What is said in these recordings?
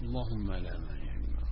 اللهم لا مانع لما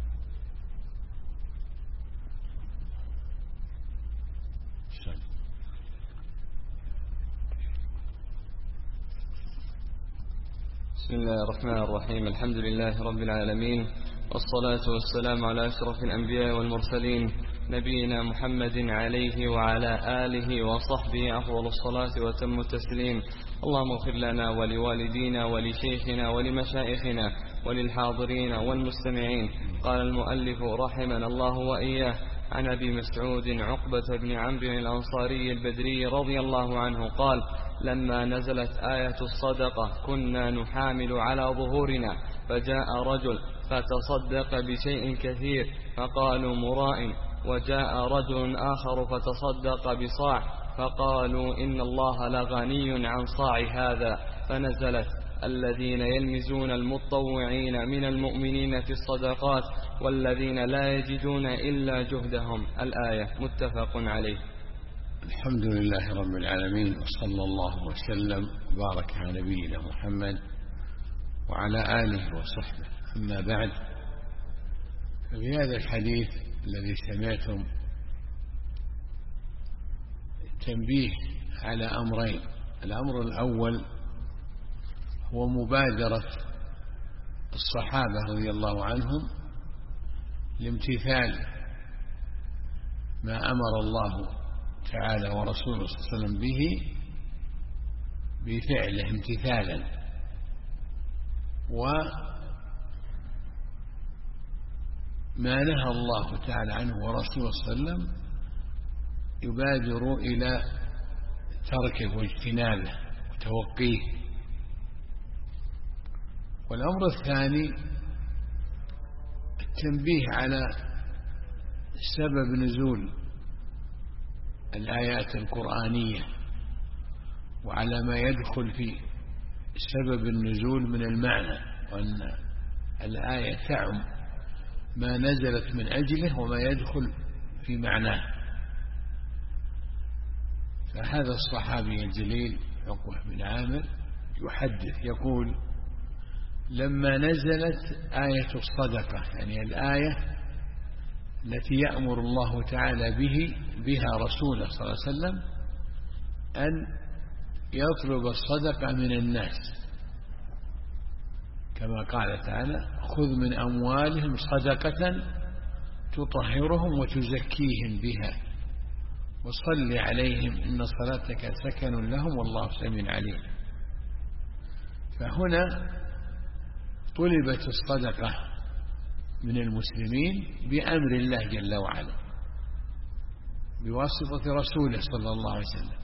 بسم الله الرحمن الرحيم. الحمد لله رب العالمين، والصلاة والسلام على أشرف الأنبياء والمرسلين، نبينا محمد عليه وعلى آله وصحبه أفضل الصلاة وتم التسليم. اللهم اغفر لنا ولوالدينا ولشيخنا ولمشايخنا وللحاضرين والمستمعين. قال المؤلف رحمنا الله وإياه: عن أبي مسعود عقبة بن عمرو الأنصاري البدري رضي الله عنه قال: لما نزلت آية الصدقة كنا نحامل على ظهورنا، فجاء رجل فتصدق بشيء كثير فقالوا مراء، وجاء رجل آخر فتصدق بصاع فقالوا إن الله لغني عن صاع هذا، فنزلت: الذين يلمزون المتطوعين من المؤمنين في الصدقات والذين لا يجدون إلا جهدهم. الآية. متفق عليه. الحمد لله رب العالمين، وصلى الله وسلم وبارك على نبينا محمد وعلى آله وصحبه. أما بعد، ففي هذا الحديث الذي سمعتم تنبيه على أمرين. الأمر الأول هو مبادرة الصحابة رضي الله عنهم لامتثال ما أمر الله تعالى ورسوله صلى الله عليه وسلم به بفعله امتثالا، وما نهى الله تعالى عنه ورسوله صلى الله عليه وسلم يبادر إلى تركه واجتنابه وتوقيه. والأمر الثاني التنبيه على سبب نزول الآيات القرآنية وعلى ما يدخل في سبب النزول من المعنى، وأن الآية تعم ما نزلت من أجله وما يدخل في معناه. فهذا الصحابي الجليل عقبة بن عامر يحدث يقول: لما نزلت آية الصدقة، يعني الآية التي يأمر الله تعالى بها رسوله صلى الله عليه وسلم أن يطلب الصدقة من الناس، كما قال تعالى: خذ من أموالهم صدقة تطهرهم وتزكيهم بها وصل عليهم إن صلاتك سكن لهم والله سميع عليم. فهنا طلبت الصدقة من المسلمين بأمر الله جل وعلا بواسطة رسوله صلى الله عليه وسلم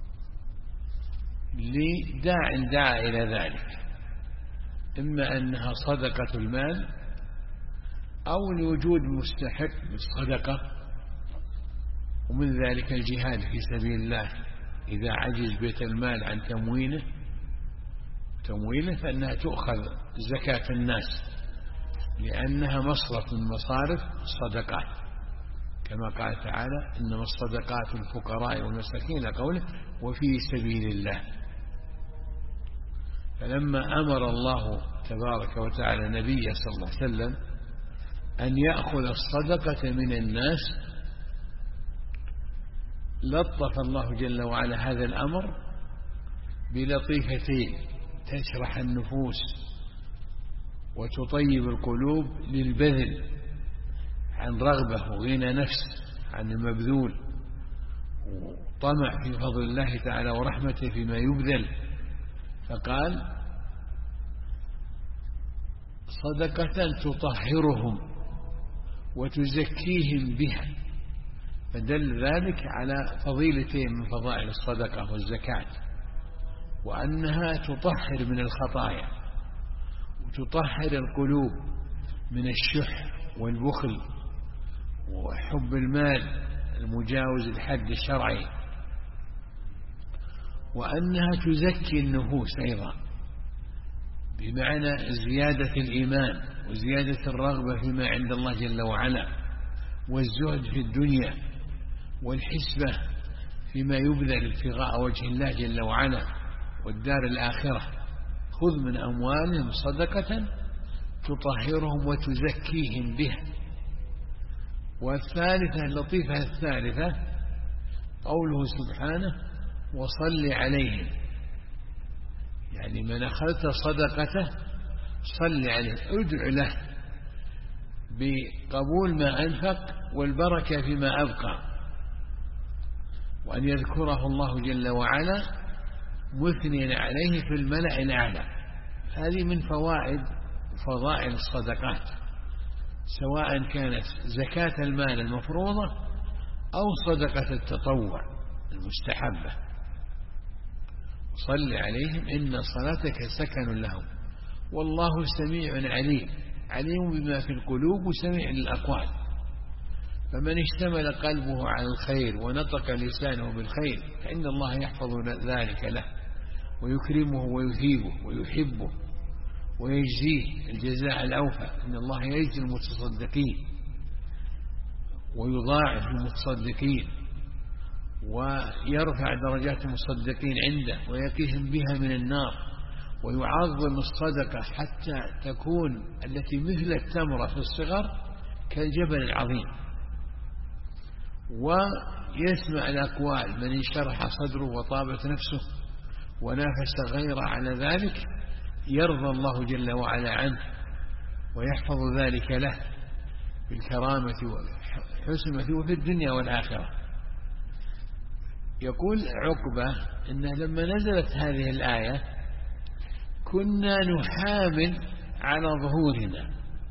لداع دعا إلى ذلك، إما أنها صدقة المال أو لوجود مستحق بالصدقة، ومن ذلك الجهاد في سبيل الله إذا عجز بيت المال عن تمويله فإنها تؤخذ زكاة الناس لأنها مصرف من مصارف الصدقات، كما قال تعالى: إنما الصدقات الفقراء والمساكين، قوله: وفي سبيل الله. فلما أمر الله تبارك وتعالى نبيه صلى الله عليه وسلم أن يأخذ الصدقة من الناس، لطف الله جل وعلا هذا الأمر بلطيفتين تشرح النفوس وتطيب القلوب للبذل عن رغبة وغنى نفس عن المبذول وطمع في فضل الله تعالى ورحمته فيما يبذل. فقال: صدقة تطهرهم وتزكيهم بها، فدل ذلك على فضيلتين من فضائل الصدقة والزكاة، وأنها تطهر من الخطايا وتطهر القلوب من الشح والبخل وحب المال المجاوز الحد الشرعي، وأنها تزكي النفوس أيضا بمعنى زيادة الإيمان وزيادة الرغبة فيما عند الله جل وعلا والزهد في الدنيا والحسبة فيما يبذل ابتغاء وجه الله جل وعلا والدار الآخرة. خذ من أموالهم صدقة تطهرهم وتزكيهم بها. والثالثة اللطيفة الثالثة قوله سبحانه وصل عليهم، يعني من أخذت صدقته صل عليه، ادع له بقبول ما أنفق والبركة فيما أبقى، وأن يذكره الله جل وعلا مثنيا عليه في الملأ الأعلى. هذه من فوائد وفضائل الصدقات، سواء كانت زكاة المال المفروضة أو صدقة التطوع المستحبة. صل عليهم إن صلاتك سكن لهم والله سميع عليم، عليم بما في القلوب وسميع للأقوال. فمن اشتمل قلبه على الخير ونطق لسانه بالخير فإن الله يحفظ ذلك له ويكرمه ويثيبه ويحبه ويجزيه الجزاء الأوفى. إن الله يجزي المتصدقين ويضاعف المتصدقين ويرفع درجات المصدقين عنده ويقيهم بها من النار، ويعظم الصدقة حتى تكون التي مثل التمرة في الصغر كالجبل العظيم. ويسمع الأقوال من انشرح صدره وطابت نفسه ونافس غيره على ذلك يرضى الله جل وعلا عنه ويحفظ ذلك له بالكرامة والحسنة وفي الدنيا والآخرة. يقول عقبة إنه لما نزلت هذه الآية كنا نحامل على ظهورنا،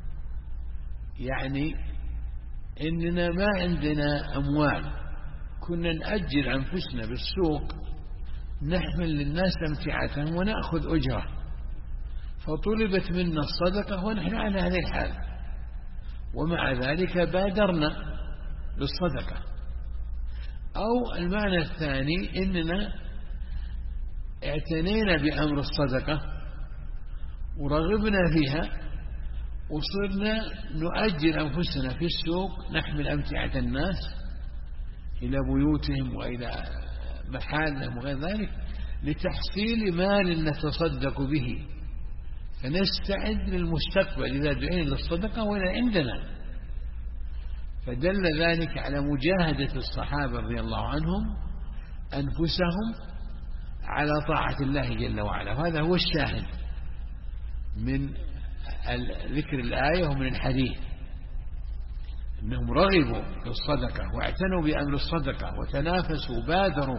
يعني إننا ما عندنا أموال، كنا نأجر أنفسنا بالسوق نحمل للناس أمتعتهم ونأخذ أجرة، فطلبت منا الصدقة ونحن على هذه الحال، ومع ذلك بادرنا بالصدقة. أو المعنى الثاني إننا اعتنينا بأمر الصدقة ورغبنا فيها وصرنا نؤجر أنفسنا في السوق نحمل أمتعة الناس إلى بيوتهم وإلى محالهم وغير ذلك لتحصيل مال نتصدق به، فنستعد للمستقبل إذا دعينا للصدقة وإلى عندنا. فدل ذلك على مجاهدة الصحابة رضي الله عنهم أنفسهم على طاعة الله جل وعلا. وهذا هو الشاهد من ذكر الآية ومن الحديث، أنهم رغبوا في الصدقة واعتنوا بأمر الصدقة وتنافسوا وبادروا.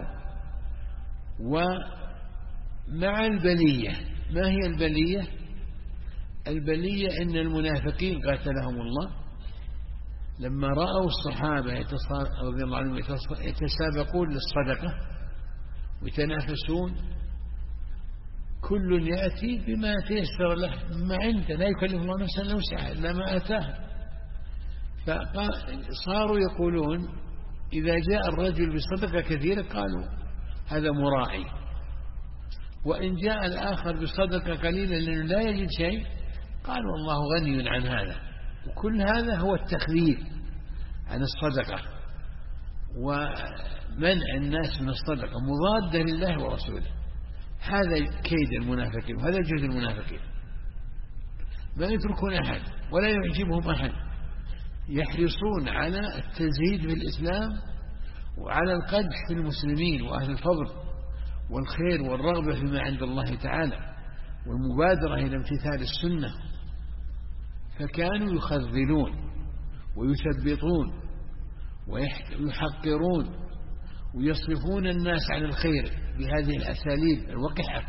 ومع البلية، ما هي البلية؟ البلية إن المنافقين قاتلهم الله لما رأوا الصحابة رضي الله عنهم يتسابقون للصدقة ويتنافسون، كل يأتي بما تيسر له ما عنده، لا يكلف الله نفسا إلا وسعها إلا ما آتاه. فصاروا يقولون إذا جاء الرجل بصدقة كثيرة قالوا هذا مرائي، وإن جاء الآخر بصدقة قليلة لأنه لا يجد شيء قالوا الله غني عن هذا. وكل هذا هو التخذيل عن الصدقة ومنع الناس من الصدقة مضادة لله ورسوله. هذا كيد المنافقين وهذا جهد المنافقين، ما يتركون أحد ولا يعجبهم أحد، يحرصون على التزهيد في الإسلام وعلى القدح في المسلمين وأهل الفضل والخير والرغبة فيما عند الله تعالى والمبادرة إلى امتثال السنة. فكانوا يخذلون ويثبطون ويحقرون ويصرفون الناس عن الخير بهذه الأساليب الوقحة،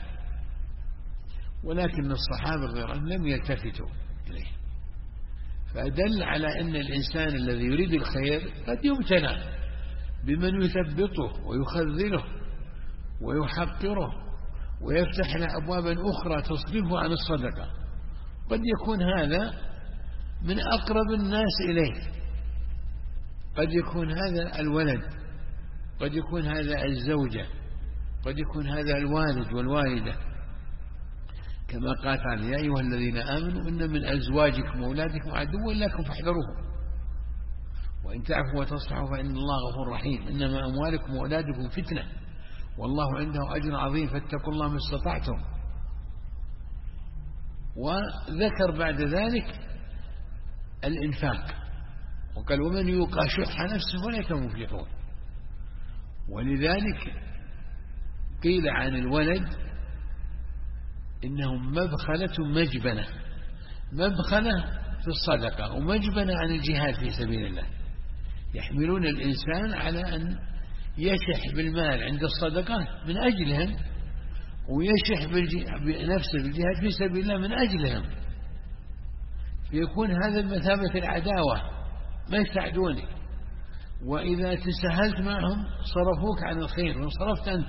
ولكن الصحابة غيرهم لم يلتفتوا إليه. فأدل على أن الإنسان الذي يريد الخير قد يبتلى بمن يثبطه ويخذله ويحقره ويفتح له أبوابا أخرى تصرفه عن الصدقة. قد يكون هذا من أقرب الناس إليه، قد يكون هذا الولد، قد يكون هذا الزوجة، قد يكون هذا الوالد والوالدة، كما قال تعالى يا أيها الذين آمنوا إن من أزواجكم وأولادكم عدوا لكم فاحذروهم وإن تعفوا وتصفحوا فإن الله غفور رحيم إنما أموالكم وأولادكم فتنة والله عنده أجر عظيم فاتقوا الله ما استطعتم. وذكر بعد ذلك الإنفاق وقال ومن يوقع شح نفسه فليس مفلحون. ولذلك قيل عن الولد إنهم مبخلة مجبنة، مبخلة في الصدقة ومجبنة عن الجهاد في سبيل الله، يحملون الإنسان على أن يشح بالمال عند الصدقة من أجلهم ويشح بنفسه بالجهاد في سبيل الله من أجلهم، فيكون هذا بمثابة العداوة، ما يساعدونك، وإذا تساهلت معهم صرفوك عن الخير وانصرفت أنت.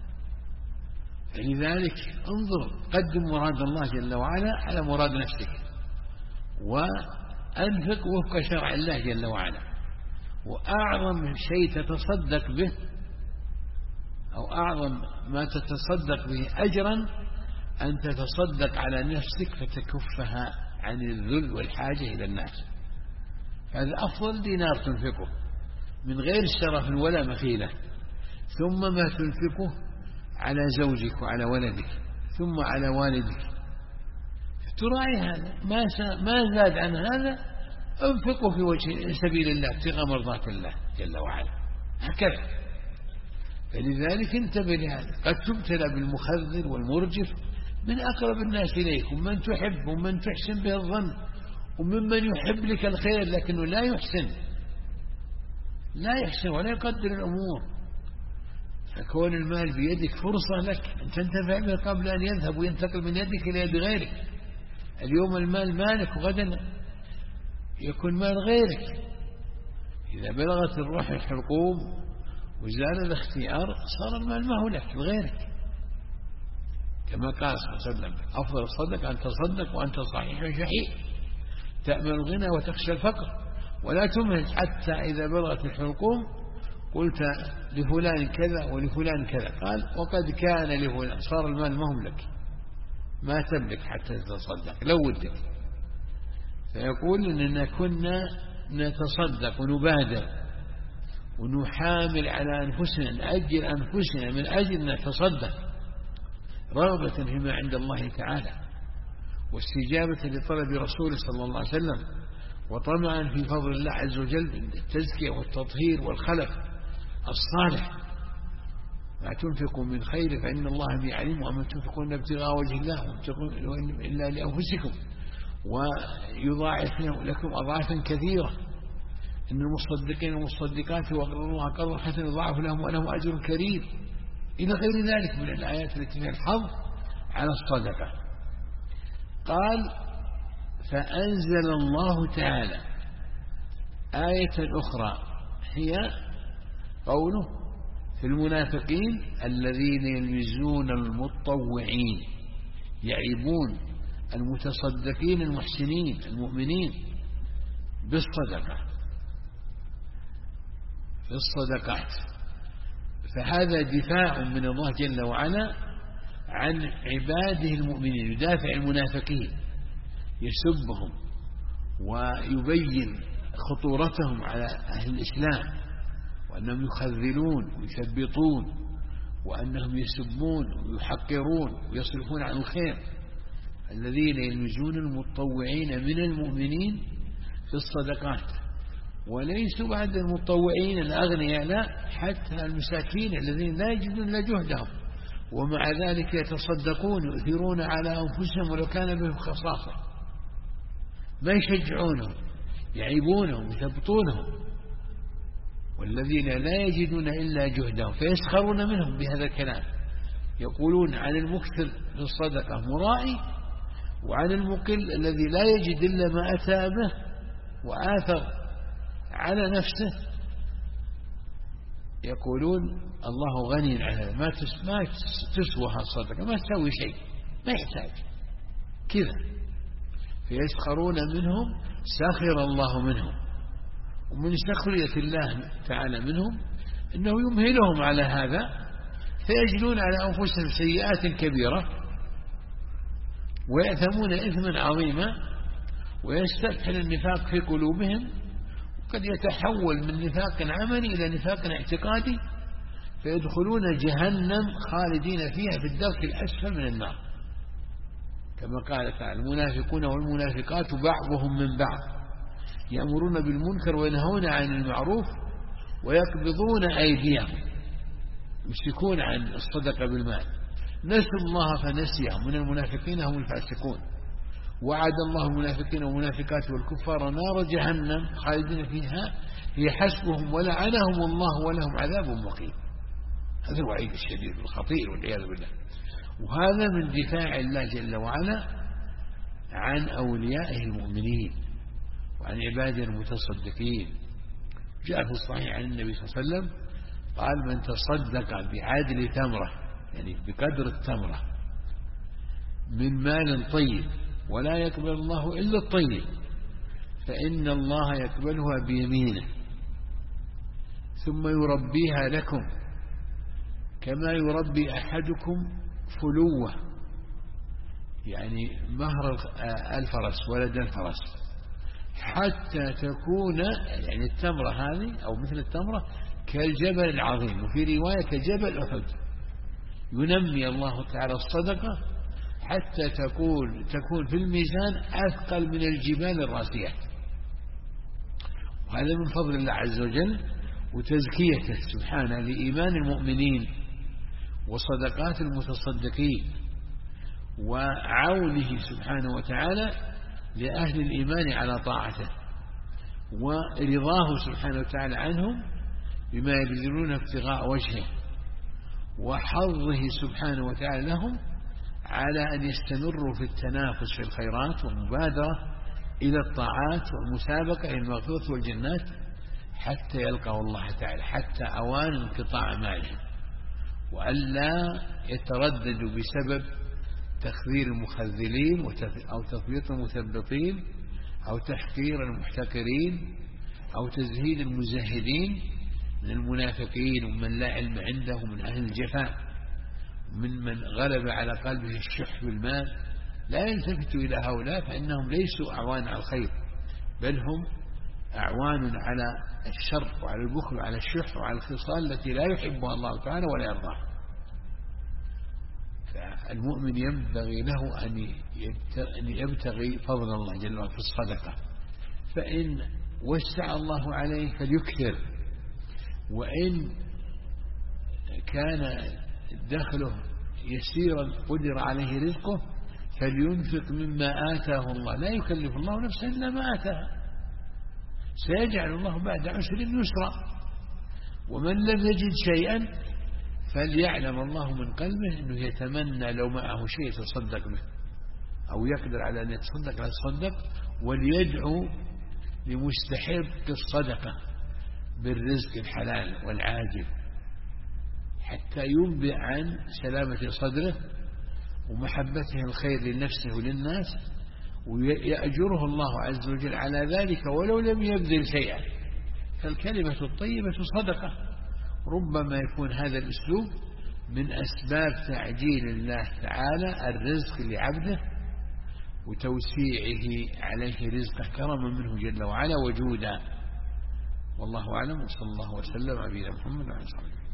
فلذلك انظر، قدم مراد الله جل وعلا على مراد نفسك، وأنفق وفق شرع الله جل وعلا. وأعظم شيء تتصدق به أو أعظم ما تتصدق به أجرا أن تتصدق على نفسك فتكفها عن الذل والحاجة إلى الناس. هذا أفضل دينار تنفقه من غير شرف ولا مخيلة، ثم ما تنفقه على زوجك وعلى ولدك ثم على والدك، تراعي هذا، ما زاد عن هذا انفقه في وجه سبيل الله ابتغاء مرضات الله جل وعلا، هكذا. فلذلك انتبه لهذا، قد تبتلى بالمخذل والمرجف من أقرب الناس إليك ومن تحب ومن تحسن به الظن وممن يحب لك الخير لكنه لا يحسن ولا يقدر الأمور. فكون المال بيدك فرصة لك أن تنتفع به قبل أن يذهب وينتقل من يدك إلى يد غيرك. اليوم المال مالك وغدا يكون مال غيرك. إذا بلغت الروح الحلقوم وزال الاختيار صار المال ما هو لك لغيرك، كما قال صلى الله عليه وسلم أفضل الصدقة أن تصدق وأنت صحيح شحيح تأمل الغنى وتخشى الفقر ولا تمهل حتى إذا بلغت الحلقوم قلت لفلان كذا ولفلان كذا، قال وقد كان لفلان، صار المال مهم لك ما تملك حتى تتصدق لو ودك. فيقول إننا كنا نتصدق ونبادر ونحامل على أنفسنا، نأجل أنفسنا من أجل أن نتصدق رغبة فيما عند الله تعالى واستجابة لطلب رسوله صلى الله عليه وسلم وطمعا في فضل الله عز وجل التزكية والتطهير والخلق الصالح. ما تنفقوا من خير فإن الله به عليم وما تنفقون ابتغاء وجه الله إلا لأنفسكم ويضاعف لكم أضعافا كثيرة. إن المصدقين والمصدقات وأقرضوا الله قرضا حسنا يضاعف لهم ولهم أجر كريم إلى غير ذلك من الآيات التي فيها الحظ على الصدقة. قال فأنزل الله تعالى آية أخرى هي قوله في المنافقين الذين يلمزون المتطوعين يعيبون المتصدقين المحسنين المؤمنين بالصدقة في الصدقات. فهذا دفاع من الله جل وعلا عن عباده المؤمنين، يدافع المنافقين يسبهم ويبين خطورتهم على أهل الإسلام وأنهم يخذلون ويثبطون وأنهم يسبون ويحقرون ويصرفون عن الخير. الذين يلمزون المتطوعين من المؤمنين في الصدقات، وليسوا بعد المتطوعين الأغنياء، لا، حتى المساكين الذين لا يجدون إلا جهدهم ومع ذلك يتصدقون يؤثرون على أنفسهم ولو كان بهم خصاصة، ما يشجعونهم يعيبونهم يثبطونهم. والذين لا يجدون إلا جهدهم فيسخرون منهم بهذا الكلام، يقولون عن المكثر في الصدقة مرائي وعن المقل الذي لا يجد إلا ما أتى به وآثر على نفسه يقولون الله غني عن هذا، ما تسوى الصدقة، ما تسوي شيء، ما يحتاج كذا. فيسخرون منهم سخر الله منهم. ومن سخرية الله تعالى منهم إنه يمهلهم على هذا فيجلون على أنفسهم سيئات كبيرة ويأثمون إثما عظيما ويستفحل النفاق في قلوبهم، قد يتحول من نفاق عملي إلى نفاق اعتقادي فيدخلون جهنم خالدين فيها في الدرك الأسفل من النار. كما قال تعالى المنافقون والمنافقات بعضهم من بعض يأمرون بالمنكر وينهون عن المعروف ويقبضون أيديهم، يمسكون عن الصدقة بالمال. نسوا الله فنسيهم، من المنافقين هم الفاسقون. وعد الله المنافقين والمنافقات والكفار نار جهنم خالدين فيها هي حسبهم ولعنهم الله ولهم عذاب مقيم. هذا الوعيد الشديد الخطير والعياذ بالله. وهذا من دفاع الله جل وعلا عن أوليائه المؤمنين وعن عباده المتصدقين. جاء في الصحيح عن النبي صلى الله عليه وسلم قال من تصدق بعدل تمرة، يعني بقدر التمرة، من مال طيب ولا يقبل الله إلا الطيب فإن الله يقبلها بيمينه ثم يربيها لكم كما يربي أحدكم فلوة، يعني مهر الفرس ولد الفرس، حتى تكون يعني التمرة هذه أو مثل التمرة كالجبل العظيم، وفي رواية كجبل أحد. ينمي الله تعالى الصدقة حتى تكون في الميزان أثقل من الجبال الراسيات. وهذا من فضل الله عز وجل وتزكيته سبحانه لإيمان المؤمنين وصدقات المتصدقين وعونه سبحانه وتعالى لأهل الإيمان على طاعته ورضاه سبحانه وتعالى عنهم بما يبذلون ابتغاء وجهه وحظه سبحانه وتعالى لهم على أن يستمروا في التنافس في الخيرات والمبادرة إلى الطاعات والمسابقة إلى المغفرة والجنات حتى يلقوا الله تعالى، حتى أوان انقطاع مالهم، وألا يترددوا بسبب تخذير المخذلين أو تثبيط المثبطين أو تحقير المحتقرين أو تزهيد المزهدين من المنافقين ومن لا علم عنده من أهل الجفاء من غلب على قلبه الشح بالمال. لا يلتفتوا إلى هؤلاء فإنهم ليسوا أعوان على الخير، بل هم أعوان على الشر وعلى البخل وعلى الشح وعلى الخصال التي لا يحبها الله تعالى ولا يرضاها. فالمؤمن ينبغي له أن يبتغي فضل الله جل وعلا في الصدقة، فإن وسع الله عليه فليكثر، وإن كان دخله يسيرا قدر عليه رزقه فلينفق مما آتاه الله، لا يكلف الله نفسا إلا ما آتاها، سيجعل الله بعد عسر يسرا. ومن لم يجد شيئا فليعلم الله من قلبه أنه يتمنى لو معه شيء يتصدق به أو يقدر على أن يتصدق لا يتصدق، وليدعو لمستحق الصدقة بالرزق الحلال والعاجل حتى ينبئ عن سلامة صدره ومحبته الخير لنفسه وللناس، ويأجره الله عز وجل على ذلك ولو لم يبذل شيئا. فالكلمة الطيبة صدقة. ربما يكون هذا الأسلوب من أسباب تعجيل الله تعالى الرزق لعبده وتوسيعه عليه رزقه كرما منه جل وعلا وجودا. والله أعلم، وصلى الله وسلم على نبينا محمد وعلى آله وصحبه.